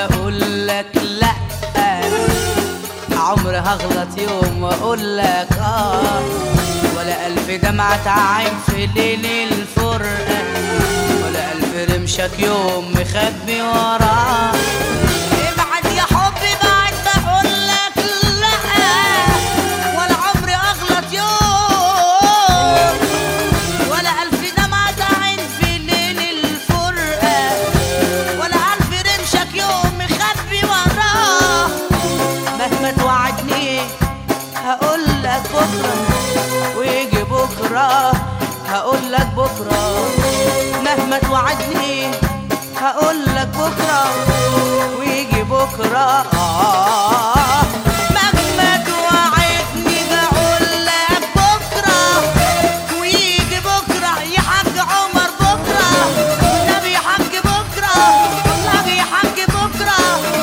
بقول لك لا، عمري هغلط يوم واقول لك ولا الف دمعة عين في ليل الفرقة، ولا الف رمشك يوم مخبي وراه. ابعد يا حبي بعد بقول لك لا، ولا عمري اغلط يوم، ولا الف دمعة عين في ليل الفرقة، ولا الف رمشك يوم مخبي وراه. مهما توعدني هقول لك بكره ويجي بكره، هقول لك بكره. مهما توعدني هقول لك بكره ويجي بكره. مهما توعدني هقول لك بكره ويجي بكره. يا حاج عمر بكره، النبي يا حاج بكره، والله يا حاج بكره.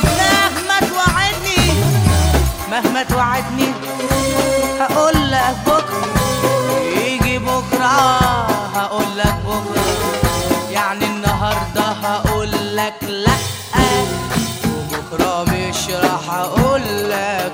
مهما توعدني هقول لك بكره يجي بكره، هقول لك بكره. يعني النهارده هقول لك لا، وبكره مش راح اقول لك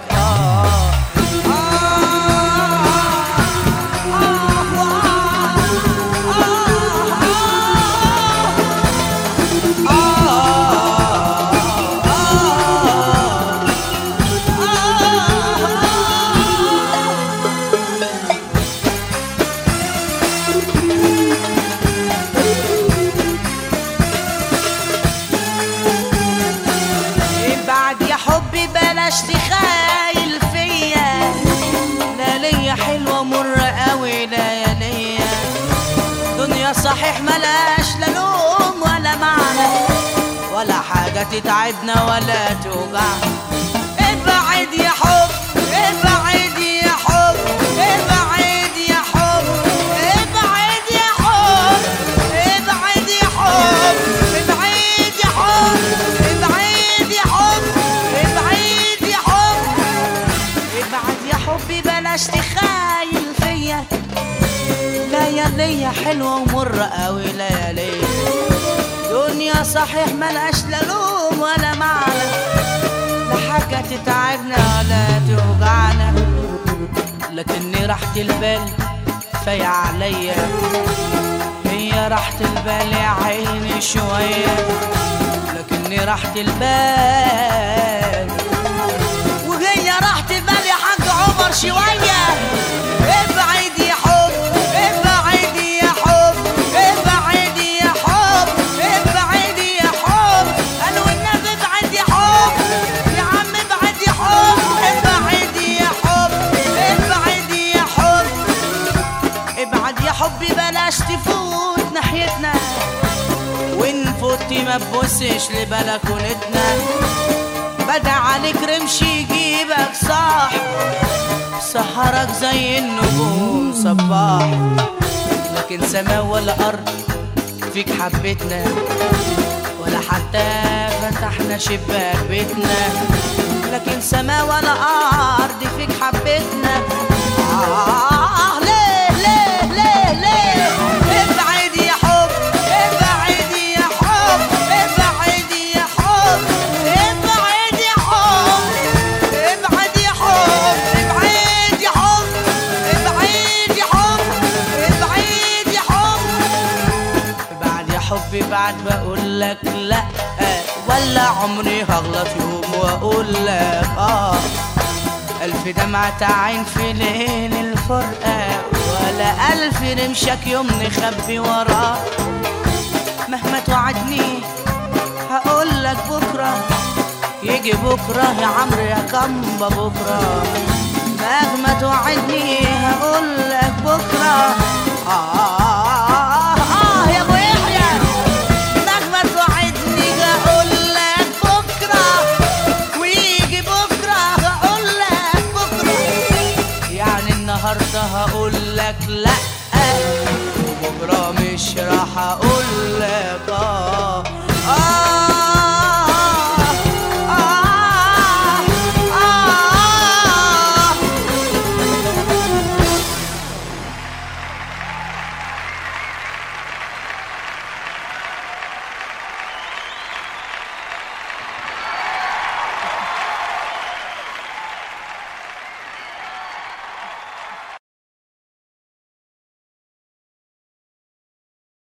بلاش تخايل فيا، لا ليا حلوة مر قوي لياليا. دنيا صحيح ملاش لا لوم ولا معنى، ولا حاجة تتعبنا ولا توجعنا. ابعد يا حب، ابعد يا حب، ابعد يا حب، ابعد يا حب، ابعد يا حب، ابعد يا حب، ابعد يا حب، حبي بلاش تخايل فيا. لياليا حلوة ومرة قوي لياليا. دنيا صحيح ملهاش لا لوم ولا معنى، لا حاجة تتعبنا ولا توجعنا. لكني راحة البال فيا عليا، هي راحة البال يا عيني شوية. لكني راحة البال وهي راحة البال يا حاج عمر شوية. ابعد يا حب، ابعد يا حب، ابعد يا حب، ابعد يا حب. قالوا النبي ابعد يا حب، يا عم ابعد يا حب، ابعد يا حب، ابعد يا حب، ابعد يا حبي بلاش تفوت ناحيتنا، وان فوتي ما تبصش لبلكونتنا. بدع عليك رمش يجيبك صاح، سهرك زي النجوم صباح. لكن سما ولا أرض فيك حبتنا، ولا حتى فتحنا شباك بيتنا. لكن سما ولا أرض فيك حبتنا. ليه ليه ليه ليه؟ ابعد يا حب، ابعد يا حب، ابعد يا حب، ابعد يا حب، ابعد يا حب، ابعد يا حب، ابعد يا حب، ابعد يا حب. ابعد يا حبي بعد بقول لك لا، ولا عمري هغلط يوم واقول لك الف دمعة عين في ليل الفرقة، ولا الف رمشك يوم نخبي وراه. مهما توعدني هقول لك بكره يجي بكره، يا عمرو يا كمبة بكره. مهما توعدني هقول لك بكره يا ابو يحيى. مهما توعدني هقول لك بكره ويجي بكره، هقول لك بكره. يعني النهارده هقول لك لا، وبكره مش راح اقول لك